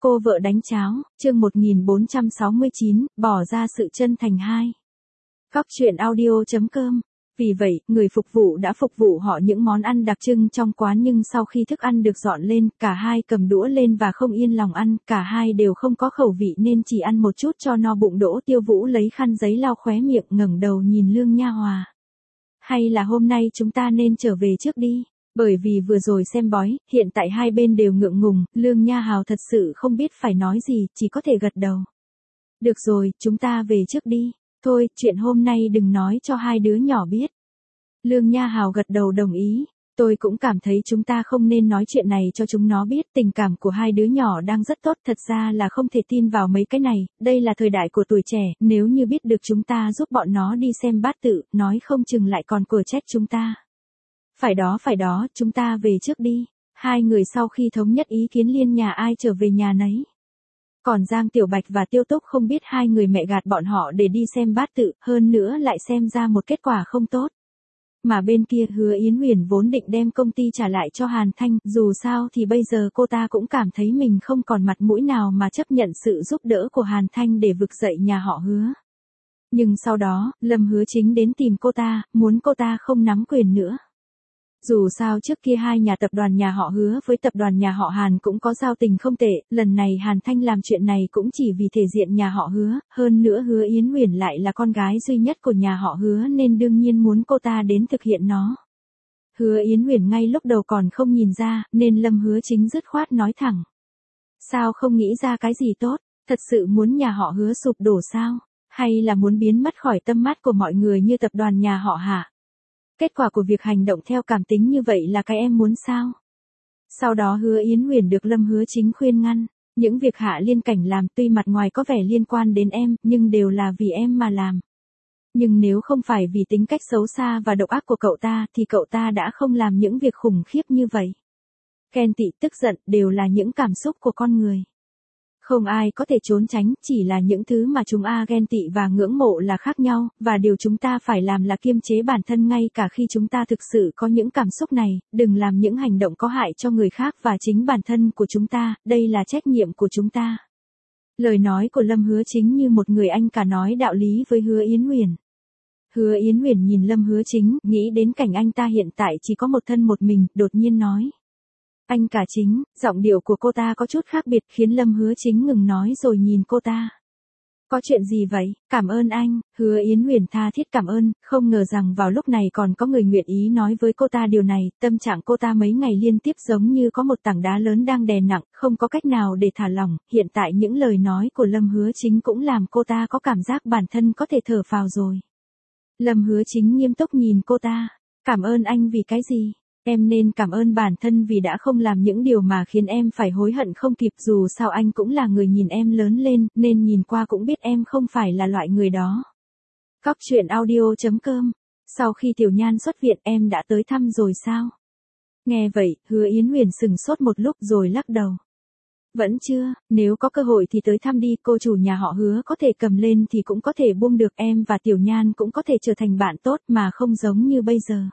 Cô vợ đánh cháo, chương 1469, bỏ ra sự chân thành 2. Góc chuyện audio.com. Vì vậy, người phục vụ đã phục vụ họ những món ăn đặc trưng trong quán, nhưng sau khi thức ăn được dọn lên, cả hai cầm đũa lên và không yên lòng ăn, cả hai đều không có khẩu vị nên chỉ ăn một chút cho no bụng. Đỗ Tiêu Vũ lấy khăn giấy lau khóe miệng, ngẩng đầu nhìn Lương Nha Hòa. Hay là hôm nay chúng ta nên trở về trước đi? Bởi vì vừa rồi xem bói, hiện tại hai bên đều ngượng ngùng, Lương Nha Hào thật sự không biết phải nói gì, chỉ có thể gật đầu. Được rồi, chúng ta về trước đi. Thôi, chuyện hôm nay đừng nói cho hai đứa nhỏ biết. Lương Nha Hào gật đầu đồng ý. Tôi cũng cảm thấy chúng ta không nên nói chuyện này cho chúng nó biết. Tình cảm của hai đứa nhỏ đang rất tốt, thật ra là không thể tin vào mấy cái này. Đây là thời đại của tuổi trẻ, nếu như biết được chúng ta giúp bọn nó đi xem bát tự, nói không chừng lại còn quở trách chúng ta. Phải đó, chúng ta về trước đi. Hai người sau khi thống nhất ý kiến liên nhà ai trở về nhà nấy. Còn Giang Tiểu Bạch và Tiêu Túc không biết hai người mẹ gạt bọn họ để đi xem bát tự, hơn nữa lại xem ra một kết quả không tốt. Mà bên kia Hứa Yến Huyền vốn định đem công ty trả lại cho Hàn Thanh, dù sao thì bây giờ cô ta cũng cảm thấy mình không còn mặt mũi nào mà chấp nhận sự giúp đỡ của Hàn Thanh để vực dậy nhà họ Hứa. Nhưng sau đó, Lâm Hứa Chính đến tìm cô ta, muốn cô ta không nắm quyền nữa. Dù sao trước kia hai nhà tập đoàn nhà họ Hứa với tập đoàn nhà họ Hàn cũng có giao tình không tệ, lần này Hàn Thanh làm chuyện này cũng chỉ vì thể diện nhà họ Hứa, hơn nữa Hứa Yến Huyền lại là con gái duy nhất của nhà họ Hứa nên đương nhiên muốn cô ta đến thực hiện nó. Hứa Yến Huyền ngay lúc đầu còn không nhìn ra, nên Lâm Hứa Chính dứt khoát nói thẳng. Sao không nghĩ ra cái gì tốt, thật sự muốn nhà họ Hứa sụp đổ sao, hay là muốn biến mất khỏi tâm mắt của mọi người như tập đoàn nhà họ Hạ? Kết quả của việc hành động theo cảm tính như vậy là cái em muốn sao? Sau đó Hứa Yến Huyền được Lâm Hứa Chính khuyên ngăn, những việc Hạ Liên Cảnh làm tuy mặt ngoài có vẻ liên quan đến em, nhưng đều là vì em mà làm. Nhưng nếu không phải vì tính cách xấu xa và độc ác của cậu ta thì cậu ta đã không làm những việc khủng khiếp như vậy. Ghen tị, tức giận đều là những cảm xúc của con người. Không ai có thể trốn tránh, chỉ là những thứ mà chúng ta ghen tị và ngưỡng mộ là khác nhau, và điều chúng ta phải làm là kiềm chế bản thân ngay cả khi chúng ta thực sự có những cảm xúc này, đừng làm những hành động có hại cho người khác và chính bản thân của chúng ta, đây là trách nhiệm của chúng ta. Lời nói của Lâm Hứa Chính như một người anh cả nói đạo lý với Hứa Yến Huyền. Hứa Yến Huyền nhìn Lâm Hứa Chính, nghĩ đến cảnh anh ta hiện tại chỉ có một thân một mình, đột nhiên nói. Anh cả Chính, giọng điệu của cô ta có chút khác biệt khiến Lâm Hứa Chính ngừng nói rồi nhìn cô ta. Có chuyện gì vậy? Cảm ơn anh, Hứa Yến Huyền tha thiết cảm ơn, không ngờ rằng vào lúc này còn có người nguyện ý nói với cô ta điều này, tâm trạng cô ta mấy ngày liên tiếp giống như có một tảng đá lớn đang đè nặng, không có cách nào để thả lỏng, hiện tại những lời nói của Lâm Hứa Chính cũng làm cô ta có cảm giác bản thân có thể thở phào rồi. Lâm Hứa Chính nghiêm túc nhìn cô ta, cảm ơn anh vì cái gì? Em nên cảm ơn bản thân vì đã không làm những điều mà khiến em phải hối hận không kịp, dù sao anh cũng là người nhìn em lớn lên, nên nhìn qua cũng biết em không phải là loại người đó. Góc chuyện audio.com. Sau khi Tiểu Nhan xuất viện em đã tới thăm rồi sao? Nghe vậy, Hứa Yến Huyền sừng sốt một lúc rồi lắc đầu. Vẫn chưa, nếu có cơ hội thì tới thăm đi, cô chủ nhà họ Hứa có thể cầm lên thì cũng có thể buông được, em và Tiểu Nhan cũng có thể trở thành bạn tốt mà không giống như bây giờ.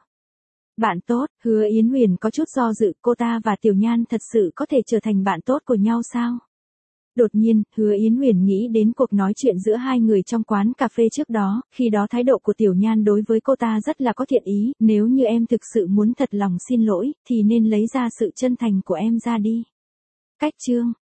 Bạn tốt, Hứa Yến Huyền có chút do dự, cô ta và Tiểu Nhan thật sự có thể trở thành bạn tốt của nhau sao? Đột nhiên, Hứa Yến Huyền nghĩ đến cuộc nói chuyện giữa hai người trong quán cà phê trước đó, khi đó thái độ của Tiểu Nhan đối với cô ta rất là có thiện ý, nếu như em thực sự muốn thật lòng xin lỗi, thì nên lấy ra sự chân thành của em ra đi. Cách chương,